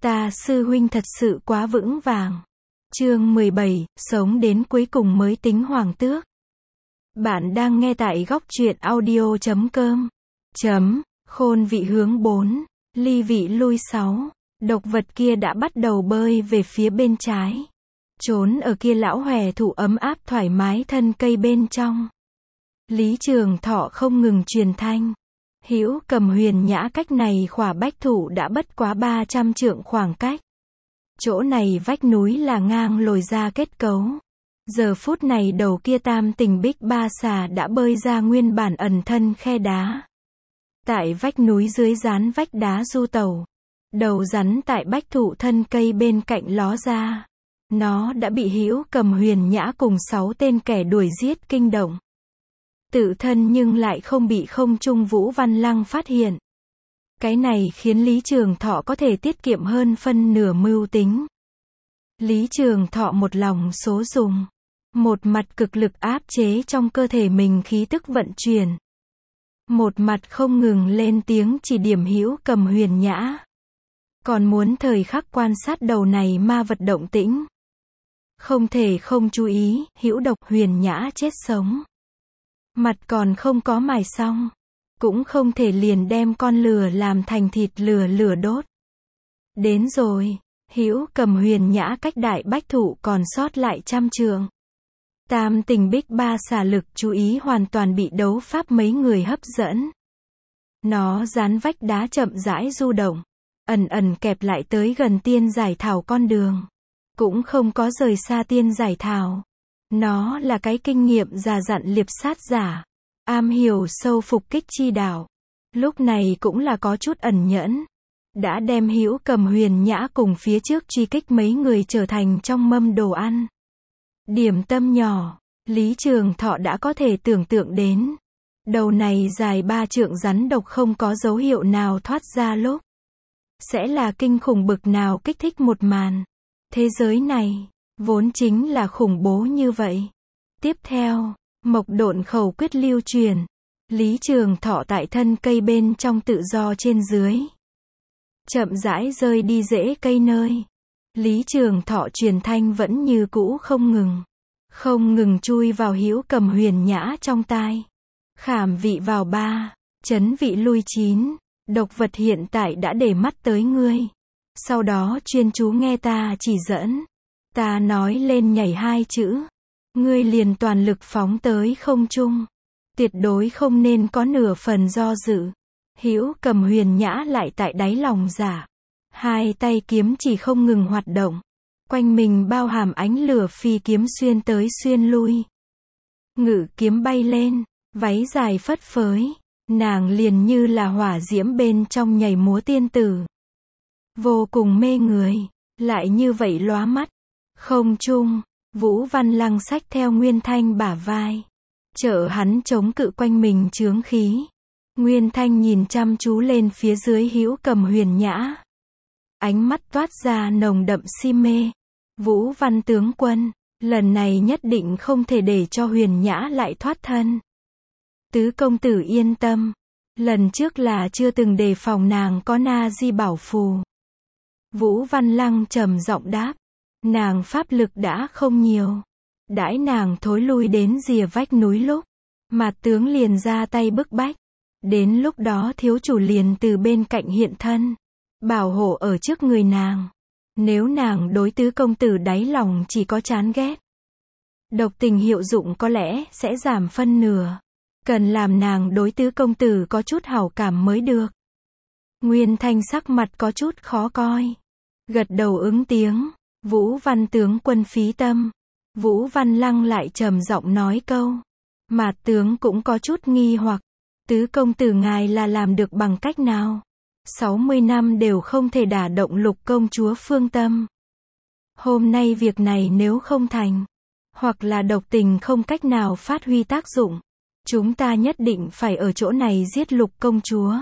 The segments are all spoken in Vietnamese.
Ta sư huynh thật sự quá vững vàng. Chương 17, sống đến cuối cùng mới tính hoàng tước. Bạn đang nghe tại góc truyện audio.com. Khôn vị hướng 4, ly vị lui 6. Độc vật kia đã bắt đầu bơi về phía bên trái. Trốn ở kia lão hòe thụ ấm áp thoải mái thân cây bên trong. Lý Trường Thọ không ngừng truyền thanh. Hữu Cầm Huyền Nhã cách này khỏa bách thụ đã bất quá 300 trượng khoảng cách. Chỗ này vách núi là ngang lồi ra kết cấu. Giờ phút này đầu kia Tam Tình Bích Ba Xà đã bơi ra nguyên bản ẩn thân khe đá. Tại vách núi dưới dán vách đá du tẩu. Đầu rắn tại bách thụ thân cây bên cạnh ló ra. Nó đã bị Hữu Cầm Huyền Nhã cùng 6 tên kẻ đuổi giết kinh động. Tự thân nhưng lại không bị không trung Vũ Văn Lăng phát hiện. Cái này khiến Lý Trường Thọ có thể tiết kiệm hơn phân nửa mưu tính. Lý Trường Thọ một lòng số dùng. Một mặt cực lực áp chế trong cơ thể mình khí tức vận chuyển. Một mặt không ngừng lên tiếng chỉ điểm Hữu Cầm Huyền Nhã. Còn muốn thời khắc quan sát đầu này ma vật động tĩnh. Không thể không chú ý, Hữu Độc Huyền Nhã chết sống. Mặt còn không có mài xong. Cũng không thể liền đem con lừa làm thành thịt lừa đốt. Đến rồi, Hữu Cầm Huyền Nhã cách đại bách thụ còn sót lại 100 trượng. Tam Tình Bích Ba Xà lực chú ý hoàn toàn bị đấu pháp mấy người hấp dẫn. Nó dán vách đá chậm rãi du động, ẩn kẹp lại tới gần Tiên Giải Thảo con đường. Cũng không có rời xa Tiên Giải Thảo. Nó là cái kinh nghiệm già dặn liệp sát giả, am hiểu sâu phục kích chi đạo. Lúc này cũng là có chút ẩn nhẫn. Đã đem Hữu Cầm Huyền Nhã cùng phía trước truy kích mấy người trở thành trong mâm đồ ăn. Điểm tâm nhỏ, Lý Trường Thọ đã có thể tưởng tượng đến. Đầu này dài 3 trượng rắn độc không có dấu hiệu nào thoát ra lúc. Sẽ là kinh khủng bực nào kích thích một màn. Thế giới này vốn chính là khủng bố như vậy. Tiếp theo, Mộc Độn khẩu quyết lưu truyền. Lý Trường Thọ tại thân cây bên trong tự do trên dưới. Chậm rãi rơi đi rễ cây nơi. Lý Trường Thọ truyền thanh vẫn như cũ không ngừng. Không ngừng chui vào Hữu Cầm Huyền Nhã trong tai. Khảm vị vào 3, chấn vị lui 9. Độc vật hiện tại đã để mắt tới ngươi. Sau đó chuyên chú nghe ta chỉ dẫn. Ta nói lên nhảy 2 chữ. Ngươi liền toàn lực phóng tới không trung. Tuyệt đối không nên có nửa phần do dự. Hữu Cầm Huyền Nhã lại tại đáy lòng giả. 2 tay kiếm chỉ không ngừng hoạt động. Quanh mình bao hàm ánh lửa phi kiếm xuyên tới xuyên lui. Ngự kiếm bay lên, váy dài phất phới. Nàng liền như là hỏa diễm bên trong nhảy múa tiên tử. Vô cùng mê người, lại như vậy lóa mắt. Không trung, Vũ Văn Lăng xách theo Nguyên Thanh bả vai. Trợ hắn chống cự quanh mình chướng khí. Nguyên Thanh nhìn chăm chú lên phía dưới Hữu Cầm Huyền Nhã. Ánh mắt toát ra nồng đậm si mê. Vũ Văn tướng quân, lần này nhất định không thể để cho Huyền Nhã lại thoát thân. Tứ công tử yên tâm. Lần trước là chưa từng đề phòng nàng có na di bảo phù. Vũ Văn Lăng trầm giọng đáp. Nàng pháp lực đã không nhiều. Đãi nàng thối lui đến rìa vách núi lúc. Mạt tướng liền ra tay bức bách. Đến lúc đó thiếu chủ liền từ bên cạnh hiện thân. Bảo hộ ở trước người nàng. Nếu nàng đối tứ công tử đáy lòng chỉ có chán ghét. Độc tình hiệu dụng có lẽ sẽ giảm phân nửa. Cần làm nàng đối tứ công tử có chút hảo cảm mới được. Nguyên Thanh sắc mặt có chút khó coi. Gật đầu ứng tiếng. Vũ Văn tướng quân phí tâm. Vũ Văn Lăng lại trầm giọng nói câu. Mạt tướng cũng có chút nghi hoặc. Tứ công tử ngài là làm được bằng cách nào? 60 năm đều không thể đả động Lục công chúa phương tâm. Hôm nay việc này nếu không thành. Hoặc là độc tình không cách nào phát huy tác dụng. Chúng ta nhất định phải ở chỗ này giết Lục công chúa.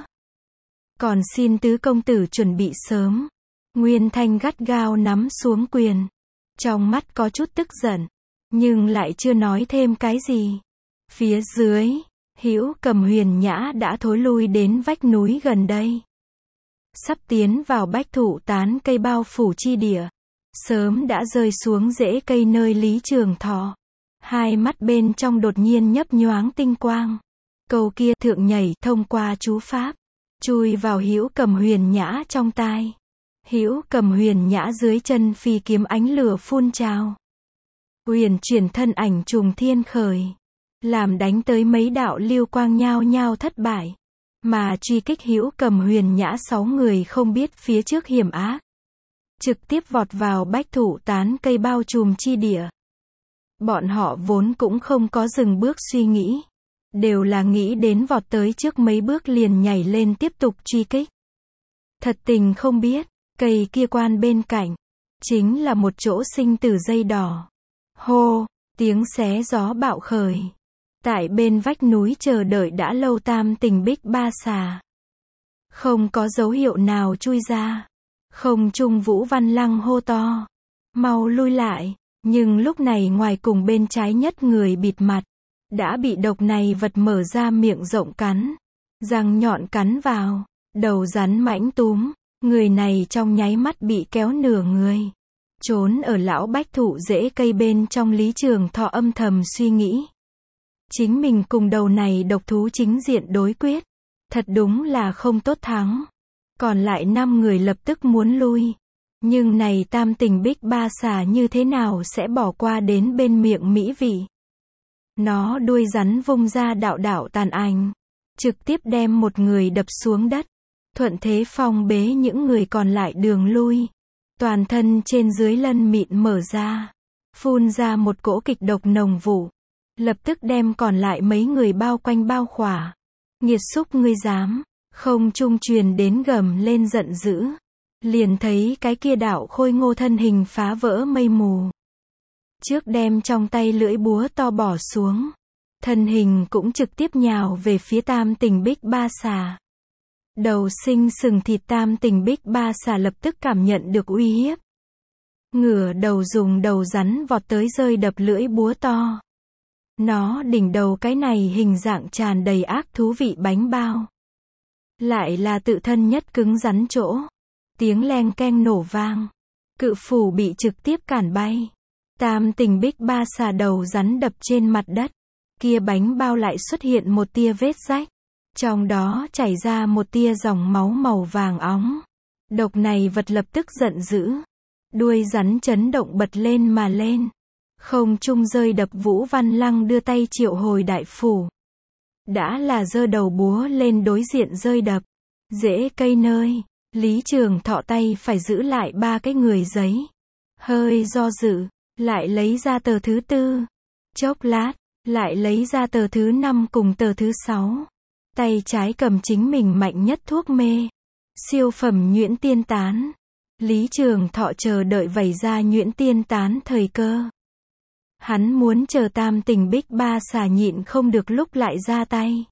Còn xin tứ công tử chuẩn bị sớm. Nguyên Thanh gắt gao nắm xuống quyền. Trong mắt có chút tức giận. Nhưng lại chưa nói thêm cái gì. Phía dưới, Hữu Cầm Huyền Nhã đã thối lui đến vách núi gần đây. sắp tiến vào bách thụ tán cây bao phủ chi địa. Sớm đã rơi xuống rễ cây nơi Lý Trường Thọ. Hai mắt bên trong đột nhiên nhấp nhoáng tinh quang. Câu kia thượng nhảy thông qua chú pháp, chui vào Hữu Cầm Huyền Nhã trong tai. Hữu Cầm Huyền Nhã dưới chân phi kiếm ánh lửa phun trào. Huyền chuyển thân ảnh trùng thiên khởi, làm đánh tới mấy đạo lưu quang nhao nhao thất bại. Mà truy kích Hữu Cầm Huyền Nhã 6 người không biết phía trước hiểm ác, trực tiếp vọt vào bách thụ tán cây bao trùm chi địa. Bọn họ vốn cũng không có dừng bước suy nghĩ, đều là nghĩ đến vọt tới trước mấy bước liền nhảy lên tiếp tục truy kích. Thật tình không biết, cây kia quan bên cạnh, chính là một chỗ sinh tử dây đỏ. Hô, tiếng xé gió bạo khởi. Tại bên vách núi chờ đợi đã lâu Tam Tình Bích Ba Xà. Không có dấu hiệu nào chui ra. Không trung Vũ Văn Lăng hô to. Mau lui lại. Nhưng lúc này ngoài cùng bên trái nhất người bịt mặt, đã bị độc này vật mở ra miệng rộng cắn. Răng nhọn cắn vào. Đầu rắn mãnh túm. Người này trong nháy mắt bị kéo nửa người. Trốn ở lão bách thụ rễ cây bên trong. Lý Trường Thọ âm thầm suy nghĩ. Chính mình cùng đầu này độc thú chính diện đối quyết. Thật đúng là không tốt thắng. Còn lại 5 người lập tức muốn lui. Nhưng này Tam Tình Bích Ba Xà như thế nào sẽ bỏ qua đến bên miệng mỹ vị. Nó đuôi rắn vung ra đạo đạo tàn ảnh. Trực tiếp đem một người đập xuống đất. Thuận thế phong bế những người còn lại đường lui. Toàn thân trên dưới lân mịn mở ra. Phun ra một cỗ kịch độc nồng vụ. Lập tức đem còn lại mấy người bao quanh bao khỏa. Nghiệt xúc ngươi dám. Không trung truyền đến gầm lên giận dữ. Liền thấy cái kia đạo khôi ngô thân hình phá vỡ mây mù. Trước đem trong tay lưỡi búa to bỏ xuống. Thân hình cũng trực tiếp nhào về phía Tam Tình Bích Ba Xà. Đầu sinh sừng thịt Tam Tình Bích Ba Xà lập tức cảm nhận được uy hiếp. Ngửa đầu dùng đầu rắn vọt tới rơi đập lưỡi búa to. Nó đỉnh đầu cái này hình dạng tràn đầy ác thú vị bánh bao. Lại là tự thân nhất cứng rắn chỗ. Tiếng leng keng nổ vang. Cự phủ bị trực tiếp cản bay. Tam Tình Bích Ba Xà đầu rắn đập trên mặt đất. Kia bánh bao lại xuất hiện một tia vết rách. Trong đó chảy ra một tia dòng máu màu vàng óng. Độc này vật lập tức giận dữ. Đuôi rắn chấn động bật lên mà lên. Không trung rơi đập. Vũ Văn Lăng đưa tay triệu hồi đại phủ. Đã là giơ đầu búa lên đối diện rơi đập. Rễ cây nơi. Lý Trường Thọ tay phải giữ lại 3 cái người giấy. Hơi do dự. Lại lấy ra tờ thứ 4. Chốc lát. Lại lấy ra tờ thứ 5 cùng tờ thứ 6. Tay trái cầm chính mình mạnh nhất thuốc mê. Siêu phẩm nhuyễn tiên tán. Lý Trường Thọ chờ đợi vẩy ra nhuyễn tiên tán thời cơ. Hắn muốn chờ Tam Tình Bích Ba Xà nhịn không được lúc lại ra tay.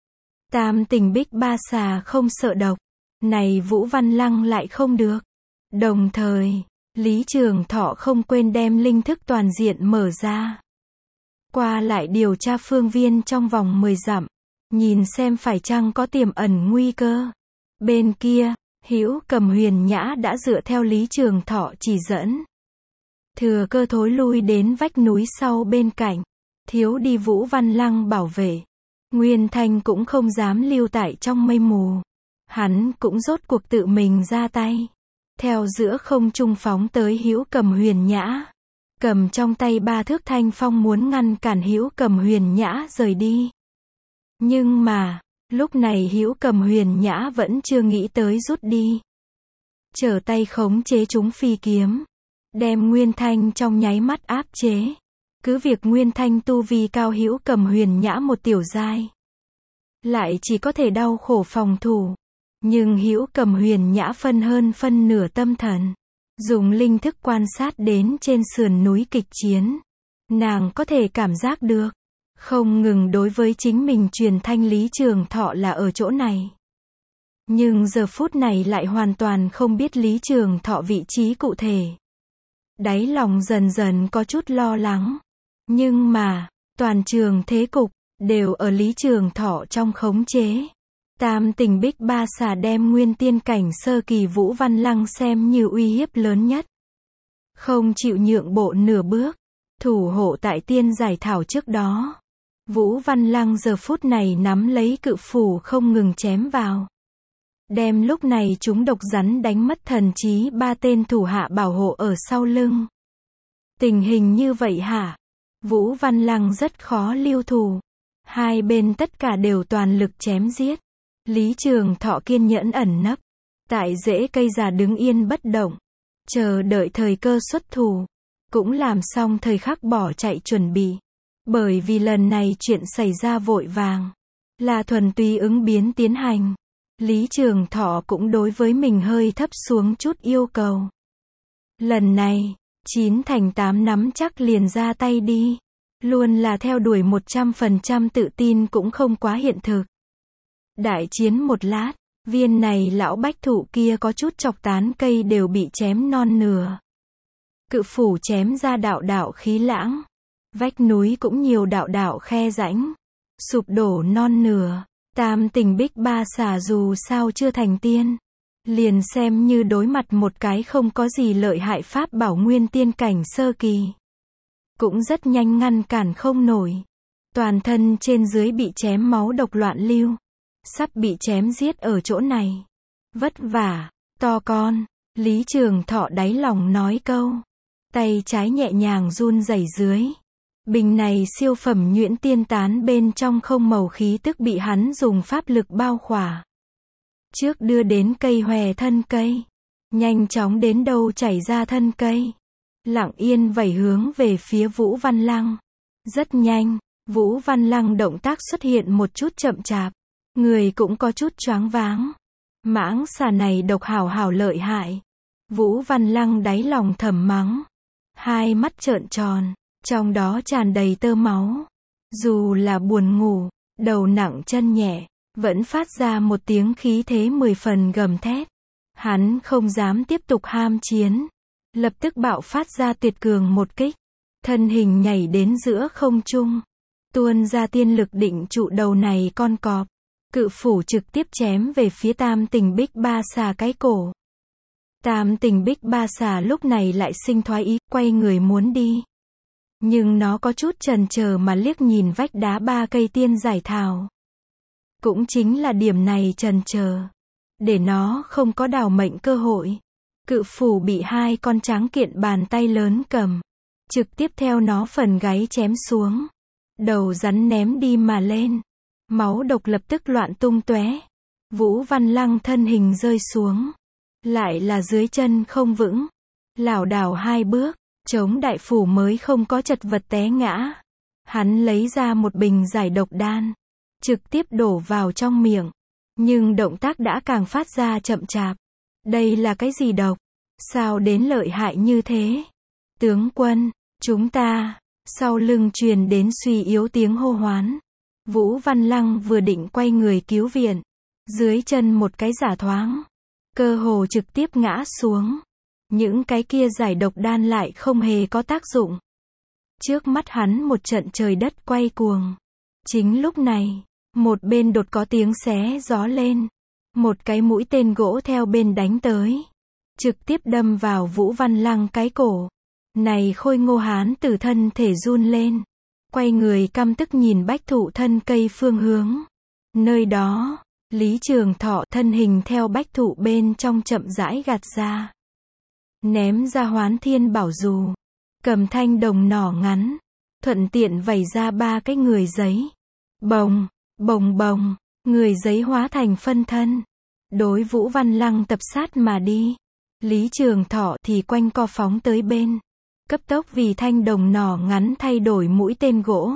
Tam Tình Bích Ba Xà không sợ độc. Này Vũ Văn Lăng lại không được. Đồng thời, Lý Trường Thọ không quên đem linh thức toàn diện mở ra. Qua lại điều tra phương viên trong vòng 10 dặm. Nhìn xem phải chăng có tiềm ẩn nguy cơ. Bên kia, Hữu Cầm Huyền Nhã đã dựa theo Lý Trường Thọ chỉ dẫn. Thừa cơ thối lui đến vách núi sau bên cạnh. Thiếu đi Vũ Văn Lăng bảo vệ. Nguyên Thanh cũng không dám lưu tại trong mây mù. Hắn cũng rốt cuộc tự mình ra tay. Theo giữa không trung phóng tới Hữu Cầm Huyền Nhã. Cầm trong tay 3 thước thanh phong muốn ngăn cản Hữu Cầm Huyền Nhã rời đi. Nhưng mà, lúc này Hữu Cầm Huyền Nhã vẫn chưa nghĩ tới rút đi. Trở tay khống chế chúng phi kiếm. Đem Nguyên Thanh trong nháy mắt áp chế. Cứ việc Nguyên Thanh tu vi cao Hữu Cầm Huyền Nhã một tiểu giai. Lại chỉ có thể đau khổ phòng thủ. Nhưng Hữu Cầm Huyền Nhã phân nửa tâm thần. Dùng linh thức quan sát đến trên sườn núi kịch chiến. Nàng có thể cảm giác được. Không ngừng đối với chính mình truyền thanh Lý Trường Thọ là ở chỗ này. Nhưng giờ phút này lại hoàn toàn không biết Lý Trường Thọ vị trí cụ thể. Đáy lòng dần dần có chút lo lắng. Nhưng mà, toàn trường thế cục, đều ở Lý Trường Thọ trong khống chế. Tam tình bích ba xà đem nguyên tiên cảnh sơ kỳ Vũ Văn Lăng xem như uy hiếp lớn nhất. Không chịu nhượng bộ nửa bước, thủ hộ tại tiên giải thảo trước đó. Vũ Văn Lăng giờ phút này nắm lấy cự phủ không ngừng chém vào. Đem lúc này chúng độc rắn đánh mất thần trí ba tên thủ hạ bảo hộ ở sau lưng. Tình hình như vậy hả? Vũ Văn Lăng rất khó lưu thủ. Hai bên tất cả đều toàn lực chém giết. Lý Trường Thọ kiên nhẫn ẩn nấp. Tại rễ cây già đứng yên bất động. Chờ đợi thời cơ xuất thủ. Cũng làm xong thời khắc bỏ chạy chuẩn bị. Bởi vì lần này chuyện xảy ra vội vàng. Là thuần túy ứng biến tiến hành. Lý Trường Thọ cũng đối với mình hơi thấp xuống chút yêu cầu. Lần này, 9 thành 8 nắm chắc liền ra tay đi. Luôn là theo đuổi 100% tự tin cũng không quá hiện thực. Đại chiến một lát, viên này lão bách thụ kia có chút chọc tán cây đều bị chém non nửa. Cự phủ chém ra đạo đạo khí lãng. Vách núi cũng nhiều đạo đạo khe rãnh. Sụp đổ non nửa. Tam tình bích ba xà dù sao chưa thành tiên. Liền xem như đối mặt một cái không có gì lợi hại pháp bảo nguyên tiên cảnh sơ kỳ. Cũng rất nhanh ngăn cản không nổi. Toàn thân trên dưới bị chém máu độc loạn lưu. Sắp bị chém giết ở chỗ này. Vất vả, to con. Lý Trường Thọ đáy lòng nói câu. Tay trái nhẹ nhàng run rẩy dưới. Bình này siêu phẩm nhuyễn tiên tán bên trong không màu khí tức bị hắn dùng pháp lực bao khỏa. Trước đưa đến cây hòe thân cây. Nhanh chóng đến đâu chảy ra thân cây. Lặng yên vẩy hướng về phía Vũ Văn Lăng. Rất nhanh, Vũ Văn Lăng động tác xuất hiện một chút chậm chạp. Người cũng có chút choáng váng. Mãng xà này độc hảo lợi hại. Vũ Văn Lăng đáy lòng thầm mắng. Hai mắt trợn tròn. Trong đó tràn đầy tơ máu. Dù là buồn ngủ, đầu nặng chân nhẹ, vẫn phát ra một tiếng khí thế 10 phần gầm thét. Hắn không dám tiếp tục ham chiến. Lập tức bạo phát ra tuyệt cường một kích. Thân hình nhảy đến giữa không trung. Tuôn ra tiên lực định trụ đầu này con cọp. Cự phủ trực tiếp chém về phía tam tình bích ba xà cái cổ. Tam tình bích ba xà lúc này lại sinh thoái ý, quay người muốn đi. Nhưng nó có chút chần chờ mà liếc nhìn vách đá ba cây tiên giải thảo. Cũng chính là điểm này chần chờ. Để nó không có đào mệnh cơ hội. Cự phủ bị hai con tráng kiện bàn tay lớn cầm. Trực tiếp theo nó phần gáy chém xuống. Đầu rắn ném đi mà lên. Máu độc lập tức loạn tung tóe. Vũ Văn Lăng thân hình rơi xuống. Lại là dưới chân không vững. Lảo đảo hai bước. Chống đại phủ mới không có chật vật té ngã. Hắn lấy ra một bình giải độc đan. Trực tiếp đổ vào trong miệng. Nhưng động tác đã càng phát ra chậm chạp. Đây là cái gì độc? Sao đến lợi hại như thế? Tướng quân, chúng ta. Sau lưng truyền đến suy yếu tiếng hô hoán. Vũ Văn Lăng vừa định quay người cứu viện. Dưới chân một cái giả thoáng. Cơ hồ trực tiếp ngã xuống. Những cái kia giải độc đan lại không hề có tác dụng. Trước mắt hắn một trận trời đất quay cuồng. Chính lúc này, một bên đột có tiếng xé gió lên. Một cái mũi tên gỗ theo bên đánh tới. Trực tiếp đâm vào Vũ Văn Lăng cái cổ. Này khôi ngô hán tử thân thể run lên. Quay người căm tức nhìn bách thụ thân cây phương hướng. Nơi đó, Lý Trường Thọ thân hình theo bách thụ bên trong chậm rãi gạt ra. Ném ra Hoán Thiên Bảo Dù. Cầm thanh đồng nỏ ngắn. Thuận tiện vẩy ra ba cái người giấy. Bồng, bồng bồng. Người giấy hóa thành phân thân. Đối Vũ Văn Lăng tập sát mà đi. Lý Trường Thọ thì quanh co phóng tới bên. Cấp tốc vì thanh đồng nỏ ngắn thay đổi mũi tên gỗ.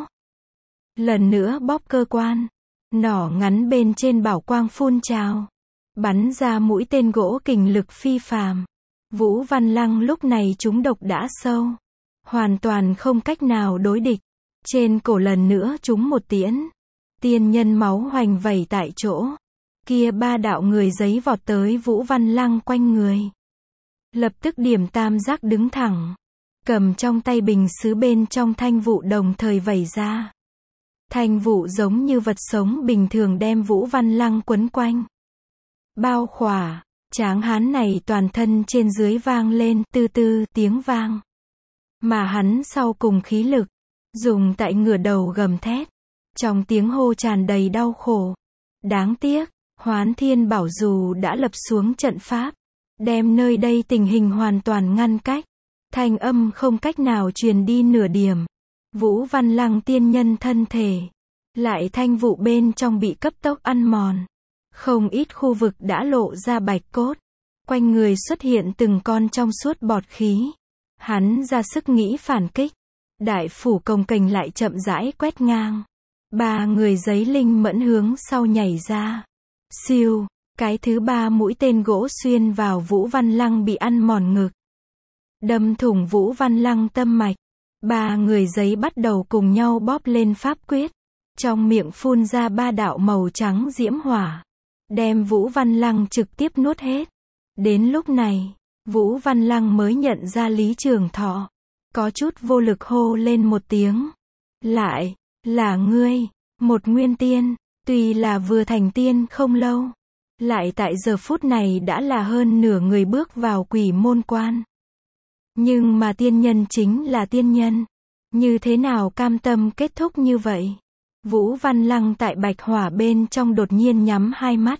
Lần nữa bóp cơ quan. Nỏ ngắn bên trên bảo quang phun trào. Bắn ra mũi tên gỗ kình lực phi phàm. Vũ Văn Lăng lúc này trúng độc đã sâu. Hoàn toàn không cách nào đối địch. Trên cổ lần nữa trúng một tiễn. Tiên nhân máu hoành vẩy tại chỗ. Kia ba đạo người giấy vọt tới Vũ Văn Lăng quanh người. Lập tức điểm tam giác đứng thẳng. Cầm trong tay bình sứ bên trong thanh vụ đồng thời vẩy ra. Thanh vụ giống như vật sống bình thường đem Vũ Văn Lăng quấn quanh. Bao khỏa, tráng hán này toàn thân trên dưới vang lên tư tư tiếng vang. Mà hắn sau cùng khí lực, dùng tại ngửa đầu gầm thét. Trong tiếng hô tràn đầy đau khổ. Đáng tiếc, Hoán Thiên Bảo dù đã lập xuống trận pháp, đem nơi đây tình hình hoàn toàn ngăn cách. Thanh âm không cách nào truyền đi nửa điểm. Vũ Văn Lăng tiên nhân thân thể, lại thanh vụ bên trong bị cấp tốc ăn mòn. Không ít khu vực đã lộ ra bạch cốt. Quanh người xuất hiện từng con trong suốt bọt khí. Hắn ra sức nghĩ phản kích. Đại phủ cồng kềnh lại chậm rãi quét ngang. 3 người giấy linh mẫn hướng sau nhảy ra. Siêu, cái thứ 3 mũi tên gỗ xuyên vào Vũ Văn Lăng bị ăn mòn ngực. Đâm thủng Vũ Văn Lăng tâm mạch. 3 người giấy bắt đầu cùng nhau bóp lên pháp quyết. Trong miệng phun ra 3 đạo màu trắng diễm hỏa. Đem Vũ Văn Lăng trực tiếp nuốt hết. Đến lúc này, Vũ Văn Lăng mới nhận ra Lý Trường Thọ. Có chút vô lực hô lên một tiếng. Lại, là ngươi, một nguyên tiên, tuy là vừa thành tiên không lâu. Lại tại giờ phút này đã là hơn nửa người bước vào quỷ môn quan. Nhưng mà tiên nhân chính là tiên nhân. Như thế nào cam tâm kết thúc như vậy? Vũ Văn Lăng tại bạch hỏa bên trong đột nhiên nhắm hai mắt.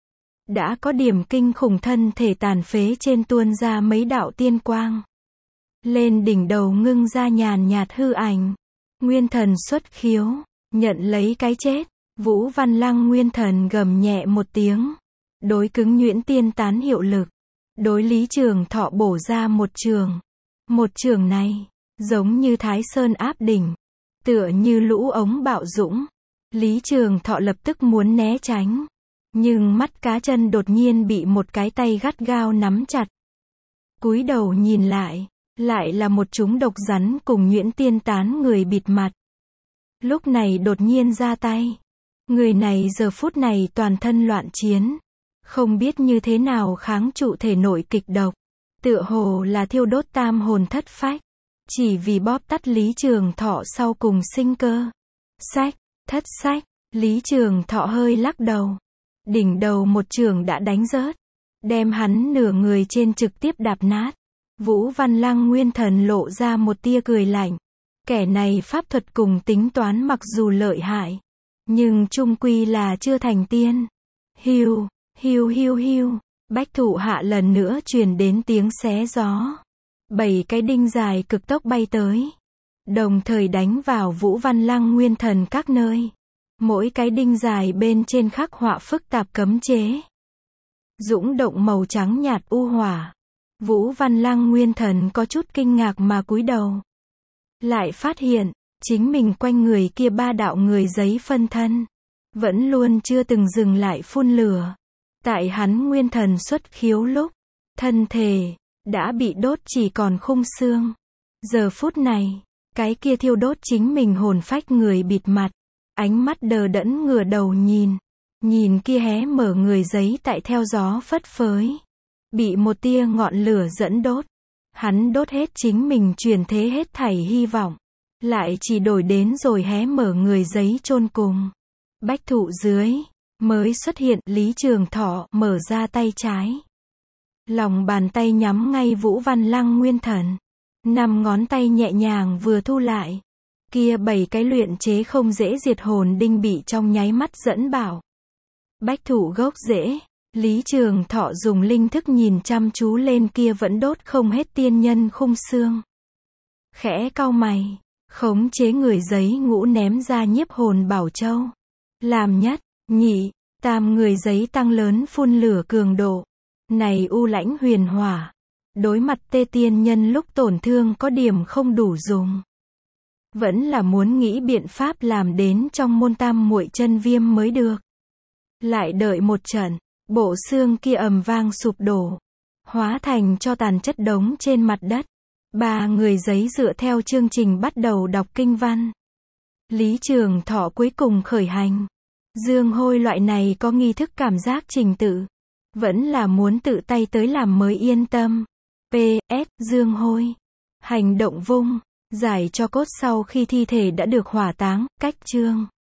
Đã có điểm kinh khủng, thân thể tàn phế trên tuôn ra mấy đạo tiên quang. Lên đỉnh đầu ngưng ra nhàn nhạt hư ảnh. Nguyên thần xuất khiếu, nhận lấy cái chết. Vũ Văn Lăng nguyên thần gầm nhẹ một tiếng. Đối cứng nhuyễn tiên tán hiệu lực. Đối Lý Trường Thọ bổ ra một trường. Một trường này, giống như Thái Sơn áp đỉnh. Tựa như lũ ống bạo dũng. Lý Trường Thọ lập tức muốn né tránh. Nhưng mắt cá chân đột nhiên bị một cái tay gắt gao nắm chặt. Cúi đầu nhìn lại là một chúng độc rắn cùng nhuyễn tiên tán người bịt mặt. Lúc này đột nhiên ra tay. Người này giờ phút này toàn thân loạn chiến. Không biết như thế nào kháng trụ thể nội kịch độc. Tựa hồ là thiêu đốt tam hồn thất phách. Chỉ vì bóp tắt Lý Trường Thọ sau cùng sinh cơ. Thất sách, Lý Trường Thọ hơi lắc đầu. Đỉnh đầu một trường đã đánh rớt. Đem hắn nửa người trên trực tiếp đạp nát. Vũ Văn Lăng nguyên thần lộ ra một tia cười lạnh. Kẻ này pháp thuật cùng tính toán mặc dù lợi hại. Nhưng chung quy là chưa thành tiên. Hiu, hiu hiu hiu. Bách thụ hạ lần nữa truyền đến tiếng xé gió. 7 cái đinh dài cực tốc bay tới. Đồng thời đánh vào Vũ Văn Lăng nguyên thần các nơi. Mỗi cái đinh dài bên trên khắc họa phức tạp cấm chế. Dũng động màu trắng nhạt u hỏa. Vũ Văn Lăng nguyên thần có chút kinh ngạc mà cúi đầu. Lại phát hiện, chính mình quanh người kia 3 đạo người giấy phân thân. Vẫn luôn chưa từng dừng lại phun lửa. Tại hắn nguyên thần xuất khiếu lúc, thân thể đã bị đốt chỉ còn khung xương. Giờ phút này, cái kia thiêu đốt chính mình hồn phách người bịt mặt. Ánh mắt đờ đẫn ngửa đầu nhìn kia hé mở người giấy tại theo gió phất phới. Bị một tia ngọn lửa dẫn đốt. Hắn đốt hết chính mình chuyển thế hết thảy hy vọng. Lại chỉ đổi đến rồi hé mở người giấy chôn cùng. Bách thụ dưới, mới xuất hiện Lý Trường Thọ mở ra tay trái. Lòng bàn tay nhắm ngay Vũ Văn Lăng nguyên thần. 5 ngón tay nhẹ nhàng vừa thu lại. Kia 7 cái luyện chế không dễ diệt hồn đinh bị trong nháy mắt dẫn bảo. Bách thụ gốc rễ. Lý Trường Thọ dùng linh thức nhìn chăm chú lên kia vẫn đốt không hết tiên nhân khung xương. Khẽ cau mày, khống chế người giấy ngũ ném ra nhiếp hồn bảo châu. Làm nhất, nhị, tam người giấy tăng lớn phun lửa cường độ. Này u lãnh huyền hỏa. Đối mặt tê tiên nhân lúc tổn thương có điểm không đủ dùng. Vẫn là muốn nghĩ biện pháp làm đến trong môn tam muội chân viêm mới được. Lại đợi một trận, bộ xương kia ầm vang sụp đổ. Hóa thành cho tàn chất đống trên mặt đất. 3 người giấy dựa theo chương trình bắt đầu đọc kinh văn. Lý Trường Thọ cuối cùng khởi hành. Dương hôi loại này có nghi thức cảm giác trình tự. Vẫn là muốn tự tay tới làm mới yên tâm. P.S. Dương hôi. Hành động vung. Giải cho cốt sau khi thi thể đã được hỏa táng. Cách chương.